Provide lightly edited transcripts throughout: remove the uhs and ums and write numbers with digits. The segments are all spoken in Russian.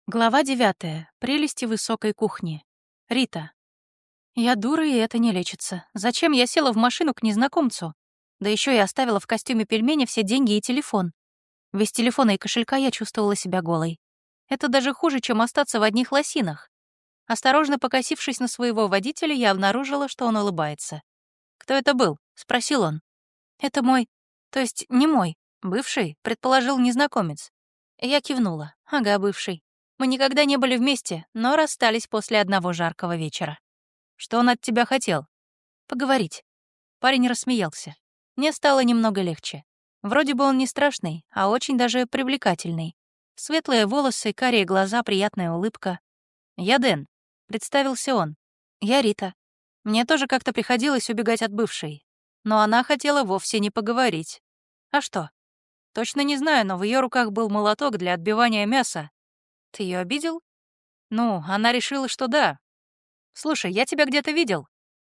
Глава 9. Прелести высокой кухни. Рита. Я дура, и это не лечится. Зачем я села в машину к незнакомцу? Да еще и оставила в костюме пельмени все деньги и телефон. Без телефона и кошелька я чувствовала себя голой. Это даже хуже, чем остаться в одних лосинах. Осторожно покосившись на своего водителя, я обнаружила, что он улыбается. «Кто это был?» — спросил он. «Это мой... То есть не мой. Бывший», — предположил незнакомец. Я кивнула. «Ага, бывший. Мы никогда не были вместе, но расстались после одного жаркого вечера. Что он от тебя хотел? Поговорить». Парень рассмеялся. Мне стало немного легче. Вроде бы он не страшный, а очень даже привлекательный. Светлые волосы, карие глаза, приятная улыбка. «Я Дэн», — представился он. «Я Рита. Мне тоже как-то приходилось убегать от бывшей. Но она хотела вовсе не поговорить. А что? Точно не знаю, но в ее руках был молоток для отбивания мяса. Ты ее обидел? Ну, она решила, что да. Слушай, я тебя где-то видел.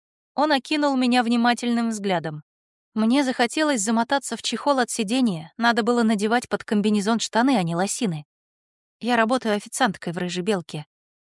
Он окинул меня внимательным взглядом. Мне захотелось замотаться в чехол от сидения, надо было надевать под комбинезон штаны, а не лосины. Я работаю официанткой в «Рыжей белке».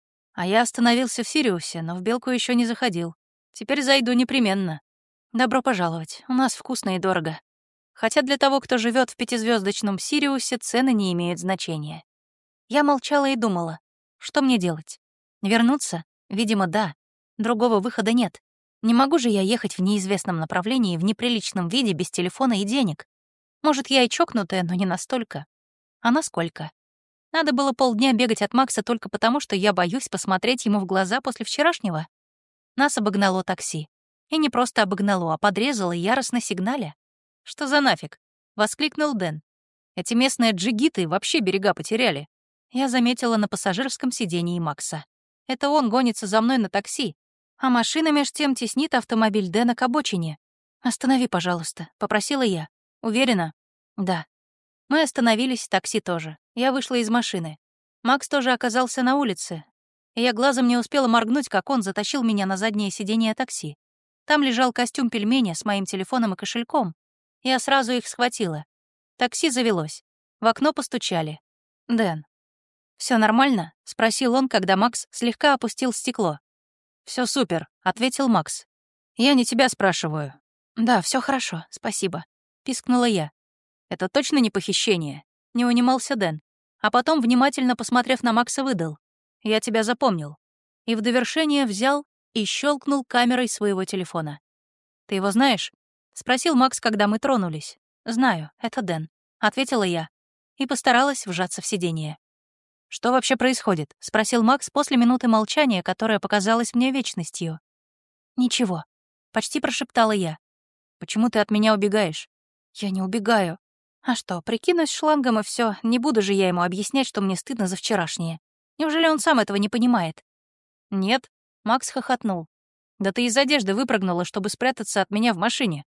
А я остановился в «Сириусе», но в «Белку» еще не заходил. Теперь зайду непременно. Добро пожаловать, у нас вкусно и дорого. Хотя для того, кто живет в пятизвездочном «Сириусе», цены не имеют значения. Я молчала и думала, что мне делать? Вернуться? Видимо, да. Другого выхода нет. Не могу же я ехать в неизвестном направлении в неприличном виде без телефона и денег. Может, я и чокнутая, но не настолько. А насколько? Надо было полдня бегать от Макса только потому, что я боюсь посмотреть ему в глаза после вчерашнего. Нас обогнало такси. И не просто обогнало, а подрезало яростно сигналя. «Что за нафиг?» — воскликнул Дэн. «Эти местные джигиты вообще берега потеряли». Я заметила на пассажирском сидении Макса. Это он гонится за мной на такси, а машина меж тем теснит автомобиль Дэна к обочине. «Останови, пожалуйста», — попросила я. «Уверена?» «Да». Мы остановились, такси тоже. Я вышла из машины. Макс тоже оказался на улице. И я глазом не успела моргнуть, как он затащил меня на заднее сиденье такси. Там лежал костюм пельменя с моим телефоном и кошельком. Я сразу их схватила. Такси завелось. В окно постучали. «Дэн, все нормально?» — спросил он, когда Макс слегка опустил стекло. Все супер», — ответил Макс. «Я не тебя спрашиваю». «Да, все хорошо, спасибо», — пискнула я. «Это точно не похищение?» — не унимался Дэн. А потом, внимательно посмотрев на Макса, выдал. «Я тебя запомнил». И в довершение взял и щелкнул камерой своего телефона. «Ты его знаешь?» — спросил Макс, когда мы тронулись. «Знаю, это Дэн», — ответила я и постаралась вжаться в сиденье. «Что вообще происходит?» — спросил Макс после минуты молчания, которая показалась мне вечностью. «Ничего», — почти прошептала я. «Почему ты от меня убегаешь?» «Я не убегаю. А что, прикинусь шлангом и все. Не буду же я ему объяснять, что мне стыдно за вчерашнее. Неужели он сам этого не понимает?» «Нет», — Макс хохотнул. «Да ты из одежды выпрыгнула, чтобы спрятаться от меня в машине».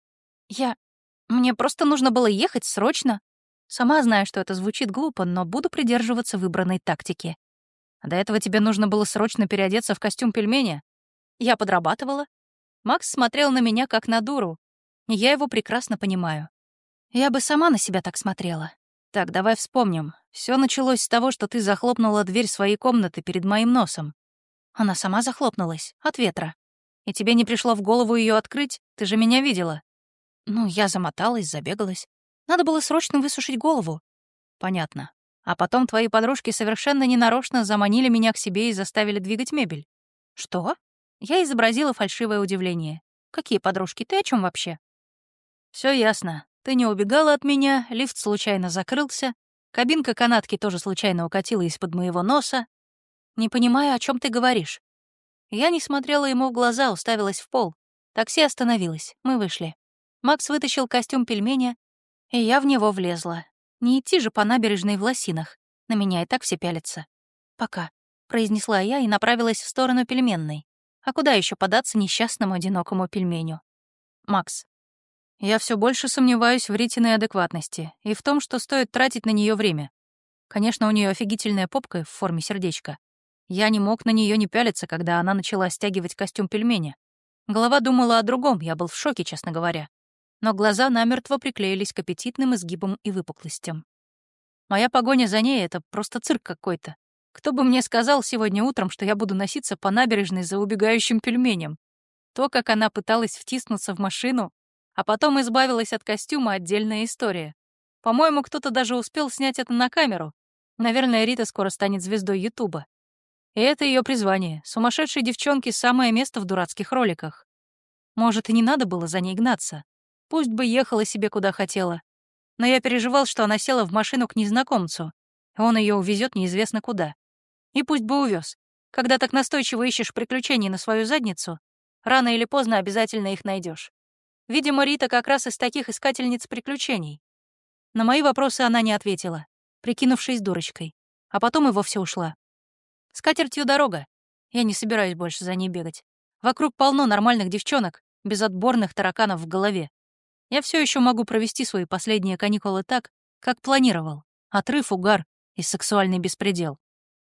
Мне просто нужно было ехать срочно. Сама знаю, что это звучит глупо, но буду придерживаться выбранной тактики. До этого тебе нужно было срочно переодеться в костюм пельменя. Я подрабатывала. Макс смотрел на меня как на дуру. И я его прекрасно понимаю. Я бы сама на себя так смотрела. Так, давай вспомним. Все началось с того, что ты захлопнула дверь своей комнаты перед моим носом. Она сама захлопнулась, от ветра. И тебе не пришло в голову ее открыть? Ты же меня видела. Ну, я замоталась, забегалась. Надо было срочно высушить голову. Понятно. А потом твои подружки совершенно ненарочно заманили меня к себе и заставили двигать мебель. Что? Я изобразила фальшивое удивление. Какие подружки? Ты о чем вообще? Все ясно. Ты не убегала от меня, лифт случайно закрылся, кабинка канатки тоже случайно укатила из-под моего носа. Не понимаю, о чем ты говоришь. Я не смотрела ему в глаза, уставилась в пол. Такси остановилось, мы вышли. Макс вытащил костюм пельменя, и я в него влезла. Не идти же по набережной в лосинах. На меня и так все пялятся. «Пока», — произнесла я и направилась в сторону пельменной. А куда еще податься несчастному одинокому пельменю? «Макс, я все больше сомневаюсь в Ритиной адекватности и в том, что стоит тратить на нее время. Конечно, у нее офигительная попка в форме сердечка. Я не мог на нее не пялиться, когда она начала стягивать костюм пельменя. Голова думала о другом, я был в шоке, честно говоря. Но глаза намертво приклеились к аппетитным изгибам и выпуклостям. Моя погоня за ней — это просто цирк какой-то. Кто бы мне сказал сегодня утром, что я буду носиться по набережной за убегающим пельменем? То, как она пыталась втиснуться в машину, а потом избавилась от костюма — отдельная история. По-моему, кто-то даже успел снять это на камеру. Наверное, Рита скоро станет звездой Ютуба. И это ее призвание. Сумасшедшей девчонке самое место в дурацких роликах. Может, и не надо было за ней гнаться. Пусть бы ехала себе куда хотела. Но я переживал, что она села в машину к незнакомцу, и он ее увезет неизвестно куда. И пусть бы увез. Когда так настойчиво ищешь приключений на свою задницу, рано или поздно обязательно их найдешь. Видимо, Рита как раз из таких искательниц приключений. На мои вопросы она не ответила, прикинувшись дурочкой, а потом и вовсе ушла. С катертью дорога. Я не собираюсь больше за ней бегать. Вокруг полно нормальных девчонок, без отборных тараканов в голове. Я все еще могу провести свои последние каникулы так, как планировал. Отрыв, угар и сексуальный беспредел.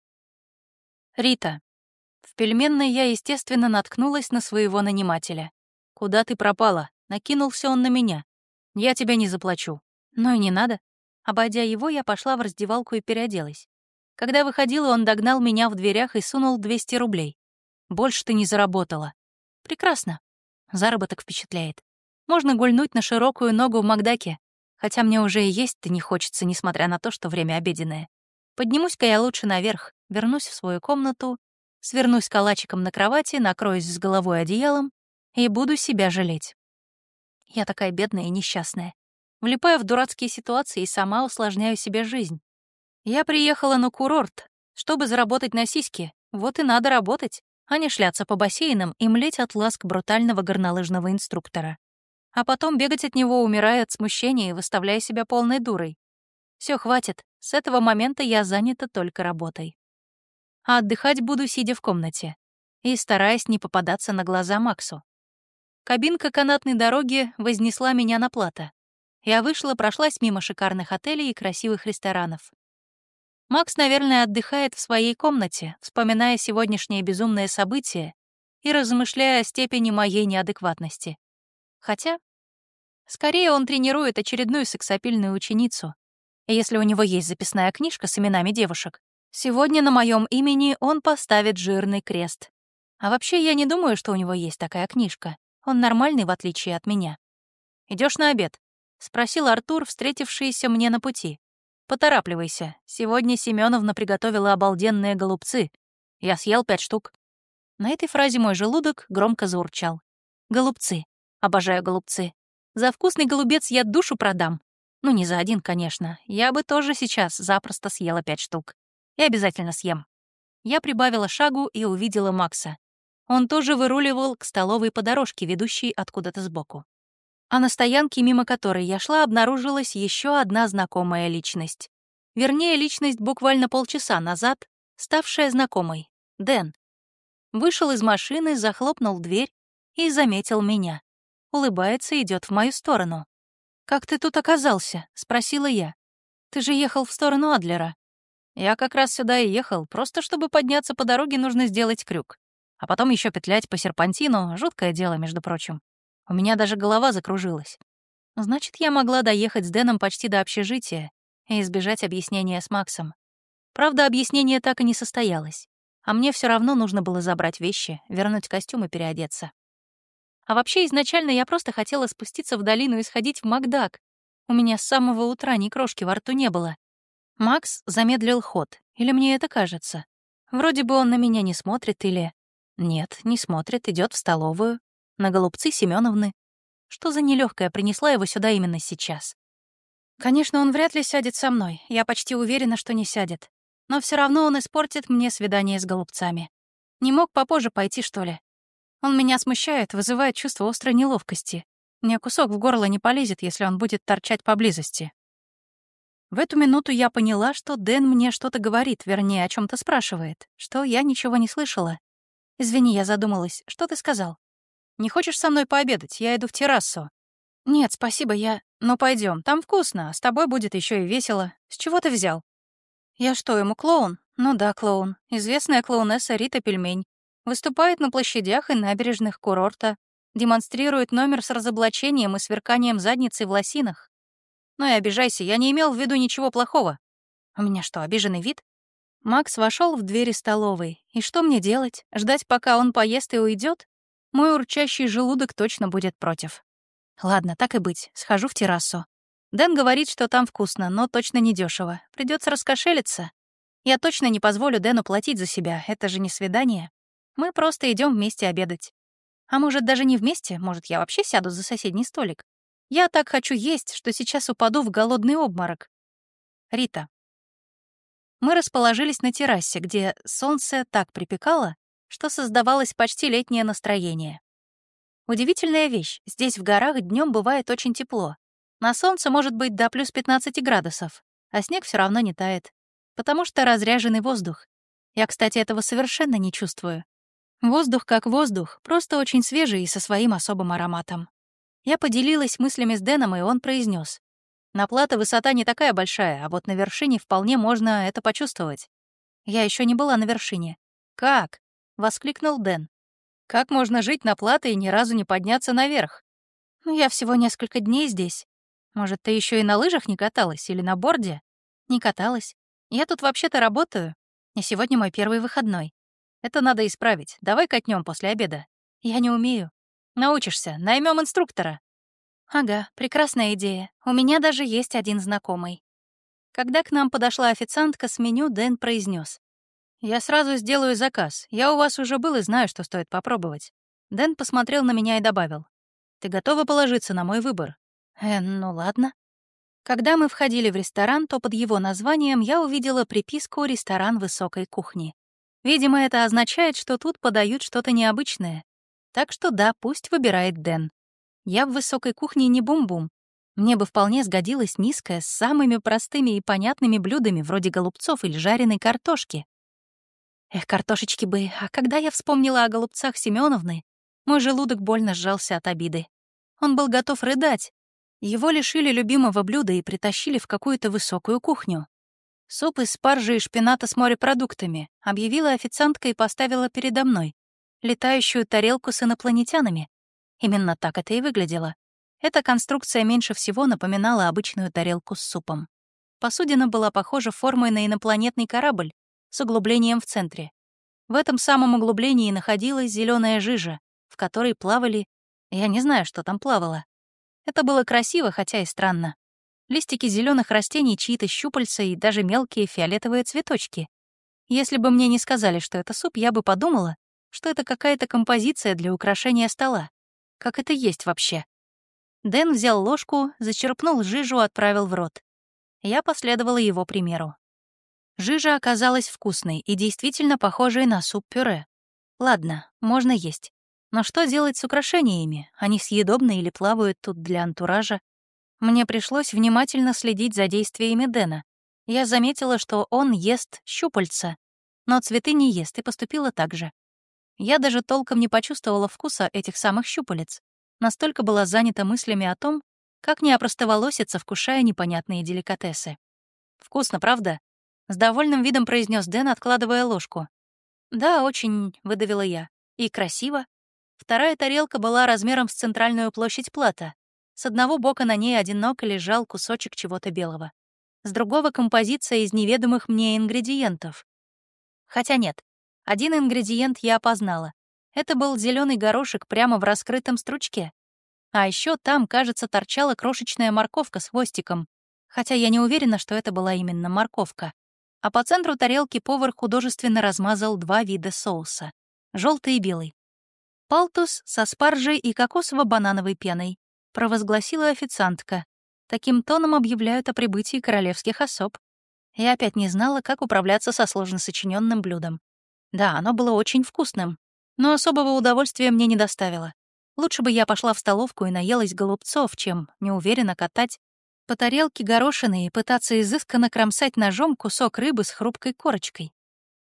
Рита. В пельменной я, естественно, наткнулась на своего нанимателя. «Куда ты пропала?» — накинулся он на меня. «Я тебе не заплачу». Ну и не надо. Обойдя его, я пошла в раздевалку и переоделась. Когда выходила, он догнал меня в дверях и сунул 200 рублей. «Больше ты не заработала». «Прекрасно. Заработок впечатляет. Можно гульнуть на широкую ногу в Макдаке, хотя мне уже и есть-то не хочется, несмотря на то, что время обеденное. Поднимусь-ка я лучше наверх, вернусь в свою комнату, свернусь калачиком на кровати, накроюсь с головой одеялом и буду себя жалеть. Я такая бедная и несчастная. Влипаю в дурацкие ситуации и сама усложняю себе жизнь. Я приехала на курорт, чтобы заработать на сиськи. Вот и надо работать, а не шляться по бассейнам и млеть от ласк брутального горнолыжного инструктора. А потом бегать от него, умирая от смущения и выставляя себя полной дурой. Все, хватит. С этого момента я занята только работой. А отдыхать буду, сидя в комнате и стараясь не попадаться на глаза Максу. Кабинка канатной дороги вознесла меня на плато. Я вышла, прошлась мимо шикарных отелей и красивых ресторанов. Макс, наверное, отдыхает в своей комнате, вспоминая сегодняшнее безумное событие и размышляя о степени моей неадекватности. Хотя, скорее он тренирует очередную сексапильную ученицу. И если у него есть записная книжка с именами девушек, сегодня на моем имени он поставит жирный крест. А вообще, я не думаю, что у него есть такая книжка. Он нормальный, в отличие от меня. Идешь на обед?» — спросил Артур, встретившийся мне на пути. «Поторапливайся. Сегодня Семеновна приготовила обалденные голубцы. Я съел 5 штук». На этой фразе мой желудок громко заурчал. Голубцы. Обожаю голубцы. За вкусный голубец я душу продам. Ну, не за один, конечно. Я бы тоже сейчас запросто съела 5 штук. И обязательно съем. Я прибавила шагу и увидела Макса. Он тоже выруливал к столовой по дорожке, ведущей откуда-то сбоку. А на стоянке, мимо которой я шла, обнаружилась еще одна знакомая личность. Вернее, личность буквально полчаса назад, ставшая знакомой. Дэн. Вышел из машины, захлопнул дверь и заметил меня. Улыбается, идет в мою сторону. «Как ты тут оказался?» — спросила я. «Ты же ехал в сторону Адлера». «Я как раз сюда и ехал. Просто чтобы подняться по дороге, нужно сделать крюк. А потом еще петлять по серпантину — жуткое дело, между прочим. У меня даже голова закружилась. Значит, я могла доехать с Дэном почти до общежития и избежать объяснения с Максом. Правда, объяснение так и не состоялось. А мне все равно нужно было забрать вещи, вернуть костюм и переодеться. А вообще, изначально я просто хотела спуститься в долину и сходить в Макдак. У меня с самого утра ни крошки во рту не было. Макс замедлил ход, или мне это кажется? Вроде бы он на меня не смотрит или... Нет, не смотрит, идет в столовую. На голубцы Семеновны. Что за нелегкая принесла его сюда именно сейчас? Конечно, он вряд ли сядет со мной. Я почти уверена, что не сядет. Но все равно он испортит мне свидание с голубцами. Не мог попозже пойти, что ли? Он меня смущает, вызывает чувство острой неловкости. Мне кусок в горло не полезет, если он будет торчать поблизости. В эту минуту я поняла, что Дэн мне что-то говорит, вернее, о чем то спрашивает, что я ничего не слышала. «Извини, я задумалась. Что ты сказал?» «Не хочешь со мной пообедать? Я иду в террасу». «Нет, спасибо, я... Ну, пойдем, там вкусно, а с тобой будет еще и весело. С чего ты взял?» «Я что, ему клоун?» «Ну да, клоун. Известная клоунесса Рита Пельмень. Выступает на площадях и набережных курорта. Демонстрирует номер с разоблачением и сверканием задницы в лосинах. Ну и обижайся, я не имел в виду ничего плохого». «У меня что, обиженный вид?» Макс вошел в двери столовой. И что мне делать? Ждать, пока он поест и уйдет? Мой урчащий желудок точно будет против. Ладно, так и быть, схожу в террасу. Дэн говорит, что там вкусно, но точно недешево. Придется раскошелиться. Я точно не позволю Дэну платить за себя, это же не свидание. Мы просто идем вместе обедать. А может, даже не вместе, может, я вообще сяду за соседний столик. Я так хочу есть, что сейчас упаду в голодный обморок. Рита. Мы расположились на террасе, где солнце так припекало, что создавалось почти летнее настроение. Удивительная вещь, здесь в горах днем бывает очень тепло. На солнце может быть до плюс 15 градусов, а снег все равно не тает, потому что разряженный воздух. Я, кстати, этого совершенно не чувствую. Воздух как воздух, просто очень свежий и со своим особым ароматом. Я поделилась мыслями с Дэном, и он произнес: «На Плато высота не такая большая, а вот на вершине вполне можно это почувствовать». Я еще не была на вершине. «Как?» — воскликнул Дэн. «Как можно жить на Плато и ни разу не подняться наверх?» «Ну, я всего несколько дней здесь. Может, ты еще и на лыжах не каталась или на борде?» «Не каталась. Я тут вообще-то работаю, и сегодня мой первый выходной. Это надо исправить. Давай катнем после обеда». «Я не умею». «Научишься. Наймем инструктора». «Ага, прекрасная идея. У меня даже есть один знакомый». Когда к нам подошла официантка с меню, Дэн произнес: «Я сразу сделаю заказ. Я у вас уже был и знаю, что стоит попробовать». Дэн посмотрел на меня и добавил: «Ты готова положиться на мой выбор?» Ну ладно». Когда мы входили в ресторан, то под его названием я увидела приписку «Ресторан высокой кухни». Видимо, это означает, что тут подают что-то необычное. Так что да, пусть выбирает Дэн. Я в высокой кухне не бум-бум. Мне бы вполне сгодилась низкая с самыми простыми и понятными блюдами, вроде голубцов или жареной картошки. Эх, картошечки бы, а когда я вспомнила о голубцах Семёновны, мой желудок больно сжался от обиды. Он был готов рыдать. Его лишили любимого блюда и притащили в какую-то высокую кухню. «Суп из спаржи и шпината с морепродуктами», — объявила официантка и поставила передо мной летающую тарелку с инопланетянами. Именно так это и выглядело. Эта конструкция меньше всего напоминала обычную тарелку с супом. Посудина была похожа формой на инопланетный корабль с углублением в центре. В этом самом углублении находилась зеленая жижа, в которой плавали... Я не знаю, что там плавало. Это было красиво, хотя и странно. Листики зеленых растений, чьи-то щупальца и даже мелкие фиолетовые цветочки. Если бы мне не сказали, что это суп, я бы подумала, что это какая-то композиция для украшения стола. Как это есть вообще? Дэн взял ложку, зачерпнул жижу, отправил в рот. Я последовала его примеру. Жижа оказалась вкусной и действительно похожей на суп-пюре. Ладно, можно есть. Но что делать с украшениями? Они съедобны или плавают тут для антуража? Мне пришлось внимательно следить за действиями Дэна. Я заметила, что он ест щупальца, но цветы не ест, и поступила так же. Я даже толком не почувствовала вкуса этих самых щупалец. Настолько была занята мыслями о том, как не опростоволоситься, вкушая непонятные деликатесы. «Вкусно, правда?» — с довольным видом произнес Дэн, откладывая ложку. «Да, очень», — выдавила я. «И красиво». Вторая тарелка была размером с центральную площадь Плато. С одного бока на ней одиноко лежал кусочек чего-то белого. С другого — композиция из неведомых мне ингредиентов. Хотя нет, один ингредиент я опознала. Это был зеленый горошек прямо в раскрытом стручке. А еще там, кажется, торчала крошечная морковка с хвостиком, хотя я не уверена, что это была именно морковка. А по центру тарелки повар художественно размазал два вида соуса — желтый и белый. «Палтус со спаржей и кокосово-банановой пеной», — провозгласила официантка. Таким тоном объявляют о прибытии королевских особ. Я опять не знала, как управляться со сложно сочиненным блюдом. Да, оно было очень вкусным, но особого удовольствия мне не доставило. Лучше бы я пошла в столовку и наелась голубцов, чем неуверенно катать по тарелке горошины и пытаться изысканно кромсать ножом кусок рыбы с хрупкой корочкой.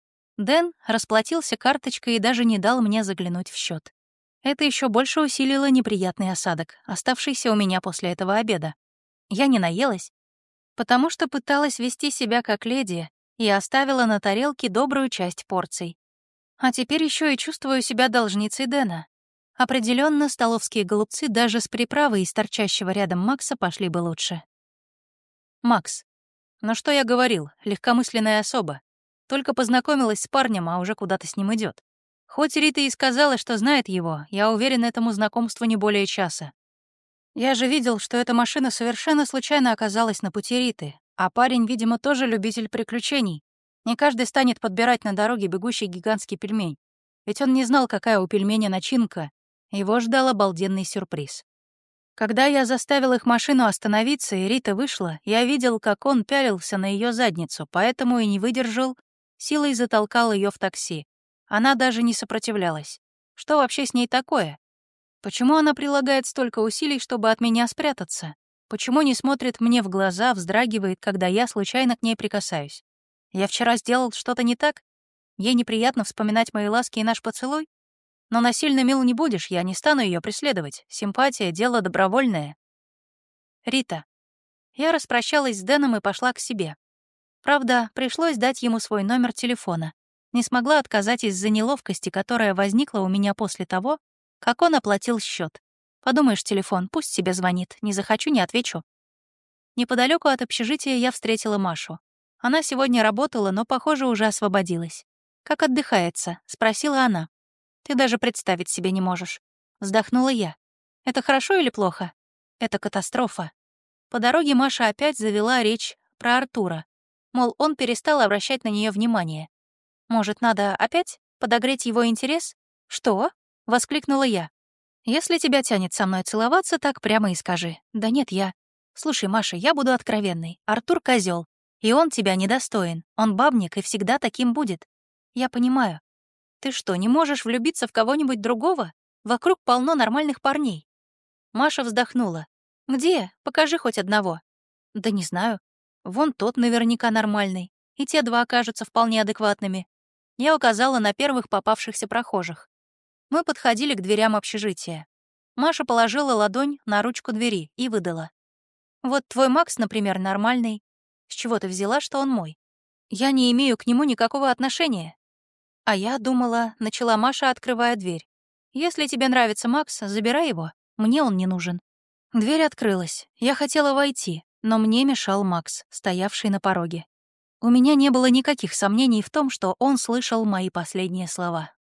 Дэн расплатился карточкой и даже не дал мне заглянуть в счет. Это еще больше усилило неприятный осадок, оставшийся у меня после этого обеда. Я не наелась, потому что пыталась вести себя как леди и оставила на тарелке добрую часть порций. А теперь еще и чувствую себя должницей Дэна. Определенно, столовские голубцы даже с приправой из торчащего рядом Макса пошли бы лучше. Макс. Ну что я говорил, легкомысленная особа. Только познакомилась с парнем, а уже куда-то с ним идет. Хоть Рита и сказала, что знает его, я уверен, этому знакомству не более часа. Я же видел, что эта машина совершенно случайно оказалась на пути Риты, а парень, видимо, тоже любитель приключений. Не каждый станет подбирать на дороге бегущий гигантский пельмень. Ведь он не знал, какая у пельменя начинка. Его ждал обалденный сюрприз. Когда я заставил их машину остановиться, и Рита вышла, я видел, как он пялился на ее задницу, поэтому и не выдержал, силой затолкал ее в такси. Она даже не сопротивлялась. Что вообще с ней такое? Почему она прилагает столько усилий, чтобы от меня спрятаться? Почему не смотрит мне в глаза, вздрагивает, когда я случайно к ней прикасаюсь? Я вчера сделал что-то не так? Ей неприятно вспоминать мои ласки и наш поцелуй? Но насильно мил не будешь, я не стану ее преследовать. Симпатия — дело добровольное. Рита. Я распрощалась с Дэном и пошла к себе. Правда, пришлось дать ему свой номер телефона. Не смогла отказать из-за неловкости, которая возникла у меня после того, как он оплатил счет. Подумаешь, телефон, пусть себе звонит, не захочу — не отвечу. Неподалеку от общежития я встретила Машу. Она сегодня работала, но, похоже, уже освободилась. «Как отдыхается?» — спросила она. «Ты даже представить себе не можешь». Вздохнула я. «Это хорошо или плохо?» «Это катастрофа». По дороге Маша опять завела речь про Артура. Мол, он перестал обращать на нее внимание. «Может, надо опять подогреть его интерес?» «Что?» — воскликнула я. «Если тебя тянет со мной целоваться, так прямо и скажи». «Да нет, я...» «Слушай, Маша, я буду откровенной. Артур — козел, и он тебя недостоин. Он бабник и всегда таким будет. Я понимаю. Ты что, не можешь влюбиться в кого-нибудь другого? Вокруг полно нормальных парней». Маша вздохнула. «Где? Покажи хоть одного». «Да не знаю. Вон тот наверняка нормальный. И те два окажутся вполне адекватными». Я указала на первых попавшихся прохожих. Мы подходили к дверям общежития. Маша положила ладонь на ручку двери и выдала. «Вот твой Макс, например, нормальный. С чего ты взяла, что он мой? Я не имею к нему никакого отношения». «А я думала», — начала Маша, открывая дверь. «Если тебе нравится Макс, забирай его. Мне он не нужен». Дверь открылась. Я хотела войти, но мне мешал Макс, стоявший на пороге. У меня не было никаких сомнений в том, что он слышал мои последние слова.